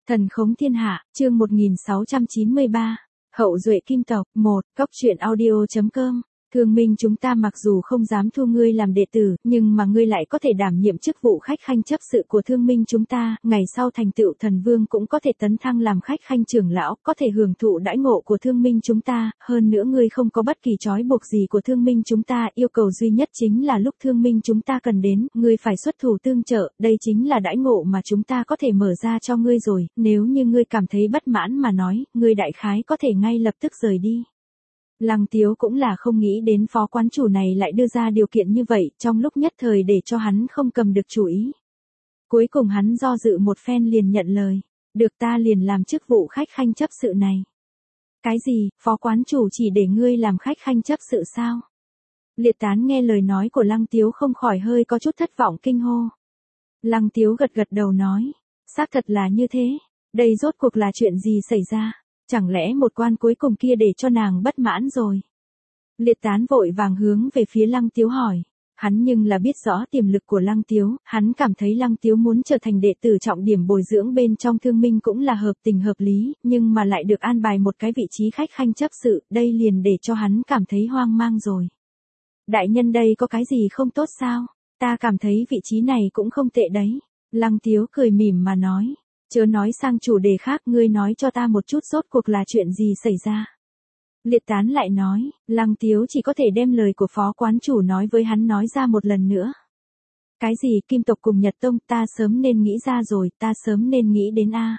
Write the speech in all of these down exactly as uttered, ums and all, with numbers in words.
Thần khống thiên hạ, chương một nghìn sáu trăm chín mươi ba. Hậu duệ kim tộc, một. Góc truyện audio chấm com. Thương Minh chúng ta mặc dù không dám thu ngươi làm đệ tử, nhưng mà ngươi lại có thể đảm nhiệm chức vụ khách khanh chấp sự của Thương Minh chúng ta, ngày sau thành tựu thần vương cũng có thể tấn thăng làm khách khanh trưởng lão, có thể hưởng thụ đãi ngộ của Thương Minh chúng ta, hơn nữa ngươi không có bất kỳ trói buộc gì của Thương Minh chúng ta, yêu cầu duy nhất chính là lúc Thương Minh chúng ta cần đến, ngươi phải xuất thủ tương trợ, đây chính là đãi ngộ mà chúng ta có thể mở ra cho ngươi rồi, nếu như ngươi cảm thấy bất mãn mà nói, ngươi đại khái có thể ngay lập tức rời đi. Lăng Tiếu cũng là không nghĩ đến phó quán chủ này lại đưa ra điều kiện như vậy, trong lúc nhất thời để cho hắn không cầm được chủ ý. Cuối cùng hắn do dự một phen liền nhận lời, được ta liền làm chức vụ khách khanh chấp sự này. Cái gì, phó quán chủ chỉ để ngươi làm khách khanh chấp sự sao? Liệt Tán nghe lời nói của Lăng Tiếu không khỏi hơi có chút thất vọng kinh hô. Lăng Tiếu gật gật đầu nói, xác thật là như thế, đây rốt cuộc là chuyện gì xảy ra? Chẳng lẽ một quan cuối cùng kia để cho nàng bất mãn rồi? Liệt Tán vội vàng hướng về phía Lăng Tiếu hỏi. Hắn nhưng là biết rõ tiềm lực của Lăng Tiếu, hắn cảm thấy Lăng Tiếu muốn trở thành đệ tử trọng điểm bồi dưỡng bên trong Thương Minh cũng là hợp tình hợp lý, nhưng mà lại được an bài một cái vị trí khách khanh chấp sự, đây liền để cho hắn cảm thấy hoang mang rồi. Đại nhân đây có cái gì không tốt sao? Ta cảm thấy vị trí này cũng không tệ đấy. Lăng Tiếu cười mỉm mà nói. Chớ nói sang chủ đề khác, ngươi nói cho ta một chút rốt cuộc là chuyện gì xảy ra. Liệt Tán lại nói, Lăng Tiếu chỉ có thể đem lời của phó quán chủ nói với hắn nói ra một lần nữa. Cái gì Kim tộc cùng Nhật Tông, ta sớm nên nghĩ ra rồi, ta sớm nên nghĩ đến a.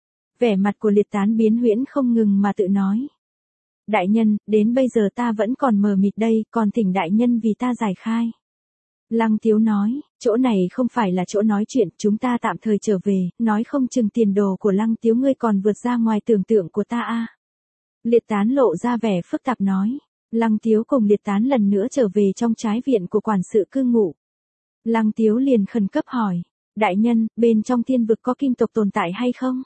Vẻ mặt của Liệt Tán biến huyễn không ngừng mà tự nói. Đại nhân, đến bây giờ ta vẫn còn mờ mịt đây, còn thỉnh đại nhân vì ta giải khai. Lăng Tiếu nói, chỗ này không phải là chỗ nói chuyện, chúng ta tạm thời trở về, nói không chừng tiền đồ của Lăng Tiếu ngươi còn vượt ra ngoài tưởng tượng của ta a. Liệt Tán lộ ra vẻ phức tạp nói. Lăng Tiếu cùng Liệt Tán lần nữa trở về trong trái viện của quản sự cư ngụ. Lăng Tiếu liền khẩn cấp hỏi, đại nhân, bên trong thiên vực có kim tộc tồn tại hay không?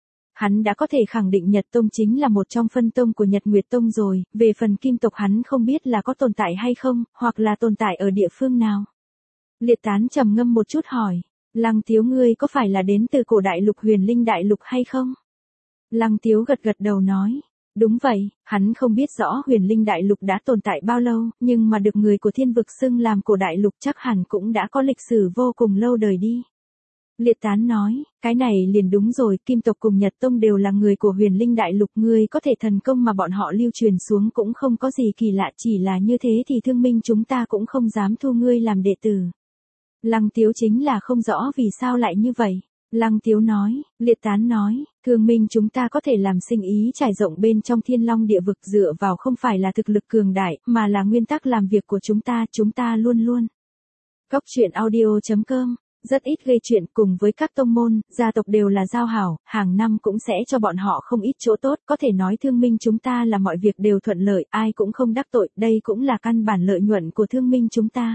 Hắn đã có thể khẳng định Nhật Tông chính là một trong phân tông của Nhật Nguyệt Tông rồi, về phần kim tộc hắn không biết là có tồn tại hay không, hoặc là tồn tại ở địa phương nào. Liệt Tán trầm ngâm một chút hỏi, Lăng Tiếu ngươi có phải là đến từ cổ đại lục Huyền Linh đại lục hay không? Lăng Tiếu gật gật đầu nói, đúng vậy, hắn không biết rõ Huyền Linh đại lục đã tồn tại bao lâu, nhưng mà được người của thiên vực xưng làm cổ đại lục chắc hẳn cũng đã có lịch sử vô cùng lâu đời đi. Liệt Tán nói, cái này liền đúng rồi, Kim tộc cùng Nhật Tông đều là người của Huyền Linh đại lục, ngươi có thể thần công mà bọn họ lưu truyền xuống cũng không có gì kỳ lạ, chỉ là như thế thì Thương Minh chúng ta cũng không dám thu ngươi làm đệ tử. Lăng Tiếu chính là không rõ vì sao lại như vậy. Lăng Tiếu nói, Liệt Tán nói, Thương Minh chúng ta có thể làm sinh ý trải rộng bên trong Thiên Long địa vực dựa vào không phải là thực lực cường đại, mà là nguyên tắc làm việc của chúng ta, chúng ta luôn luôn. Góc truyện audio chấm com. Rất ít gây chuyện, cùng với các tông môn, gia tộc đều là giao hảo, hàng năm cũng sẽ cho bọn họ không ít chỗ tốt, có thể nói Thương Minh chúng ta là mọi việc đều thuận lợi, ai cũng không đắc tội, đây cũng là căn bản lợi nhuận của Thương Minh chúng ta.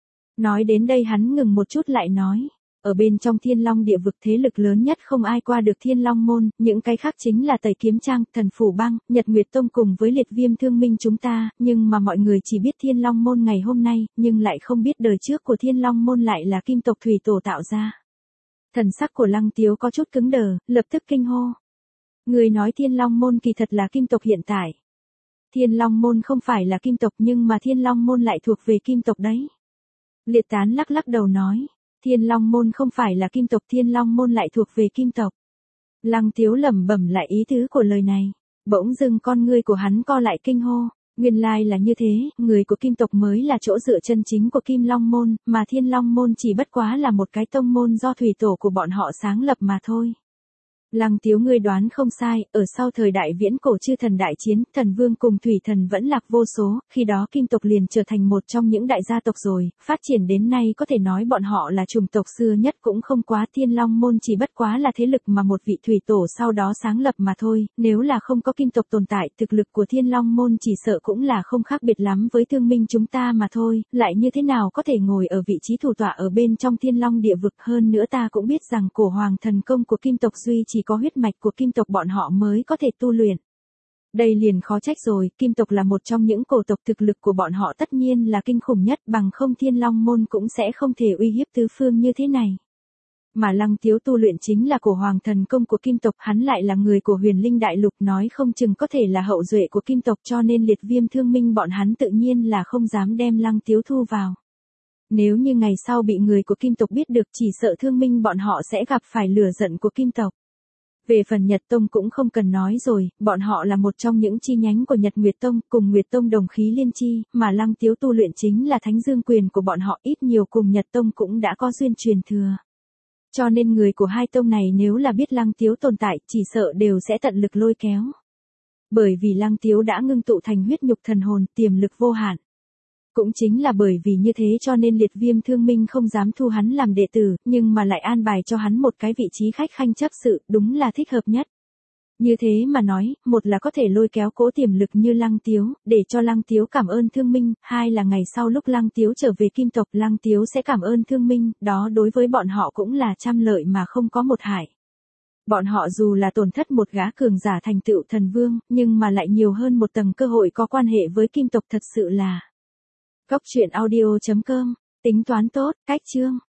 Nói đến đây hắn ngừng một chút lại nói, ở bên trong Thiên Long địa vực thế lực lớn nhất không ai qua được Thiên Long môn, những cái khác chính là Tây Kiếm Trang, Thần Phủ Bang, Nhật Nguyệt Tông cùng với Liệt Viêm Thương Minh chúng ta, nhưng mà mọi người chỉ biết Thiên Long môn ngày hôm nay, nhưng lại không biết đời trước của Thiên Long môn lại là Kim tộc thủy tổ tạo ra. Thần sắc của Lăng Tiếu có chút cứng đờ, lập tức kinh hô. Người nói Thiên Long môn kỳ thật là Kim tộc hiện tại. Thiên Long môn không phải là Kim tộc nhưng mà Thiên Long môn lại thuộc về Kim tộc đấy. Liệt Tán lắc lắc đầu nói. Thiên Long môn không phải là Kim tộc, Thiên Long môn lại thuộc về Kim tộc. Lăng Tiếu lẩm bẩm lại ý tứ của lời này, bỗng dưng con ngươi của hắn co lại kinh hô, nguyên lai là như thế, người của Kim tộc mới là chỗ dựa chân chính của Kim Long môn, mà Thiên Long môn chỉ bất quá là một cái tông môn do thủy tổ của bọn họ sáng lập mà thôi. Lăng Tiếu ngươi đoán không sai, ở sau thời đại viễn cổ chư thần đại chiến, thần vương cùng thủy thần vẫn lạc vô số, khi đó Kim tộc liền trở thành một trong những đại gia tộc rồi, phát triển đến nay có thể nói bọn họ là chủng tộc xưa nhất cũng không quá, Thiên Long môn chỉ bất quá là thế lực mà một vị thủy tổ sau đó sáng lập mà thôi, nếu là không có Kim tộc tồn tại, thực lực của Thiên Long môn chỉ sợ cũng là không khác biệt lắm với Thương Minh chúng ta mà thôi, lại như thế nào có thể ngồi ở vị trí thủ tọa ở bên trong Thiên Long địa vực, hơn nữa ta cũng biết rằng cổ hoàng thần công của Kim tộc duy chỉ có huyết mạch của Kim tộc bọn họ mới có thể tu luyện. Đây liền khó trách rồi, Kim tộc là một trong những cổ tộc, thực lực của bọn họ tất nhiên là kinh khủng nhất, bằng không Thiên Long môn cũng sẽ không thể uy hiếp tứ phương như thế này. Mà Lăng Tiếu tu luyện chính là cổ hoàng thần công của kim tộc, hắn lại là người của huyền linh đại lục, nói không chừng có thể là hậu duệ của kim tộc, cho nên Liệt Viêm Thương Minh bọn hắn tự nhiên là không dám đem Lăng Tiếu thu vào. Nếu như ngày sau bị người của kim tộc biết được, chỉ sợ Thương Minh bọn họ sẽ gặp phải lửa giận của kim tộc. Về phần Nhật Tông cũng không cần nói rồi, bọn họ là một trong những chi nhánh của Nhật Nguyệt Tông, cùng Nguyệt Tông đồng khí liên chi, mà Lăng Tiếu tu luyện chính là thánh dương quyền của bọn họ, ít nhiều cùng Nhật Tông cũng đã có duyên truyền thừa. Cho nên người của hai tông này nếu là biết Lăng Tiếu tồn tại, chỉ sợ đều sẽ tận lực lôi kéo. Bởi vì Lăng Tiếu đã ngưng tụ thành huyết nhục thần hồn, tiềm lực vô hạn. Cũng chính là bởi vì như thế cho nên Liệt Viêm Thương Minh không dám thu hắn làm đệ tử, nhưng mà lại an bài cho hắn một cái vị trí khách khanh chấp sự, đúng là thích hợp nhất. Như thế mà nói, một là có thể lôi kéo cỗ tiềm lực như Lăng Tiếu, để cho Lăng Tiếu cảm ơn Thương Minh, hai là ngày sau lúc Lăng Tiếu trở về kim tộc, Lăng Tiếu sẽ cảm ơn Thương Minh, đó đối với bọn họ cũng là trăm lợi mà không có một hại. Bọn họ dù là tổn thất một gã cường giả thành tựu thần vương, nhưng mà lại nhiều hơn một tầng cơ hội có quan hệ với kim tộc, thật sự là. Góc truyện audio chấm com, tính toán tốt, cách chương.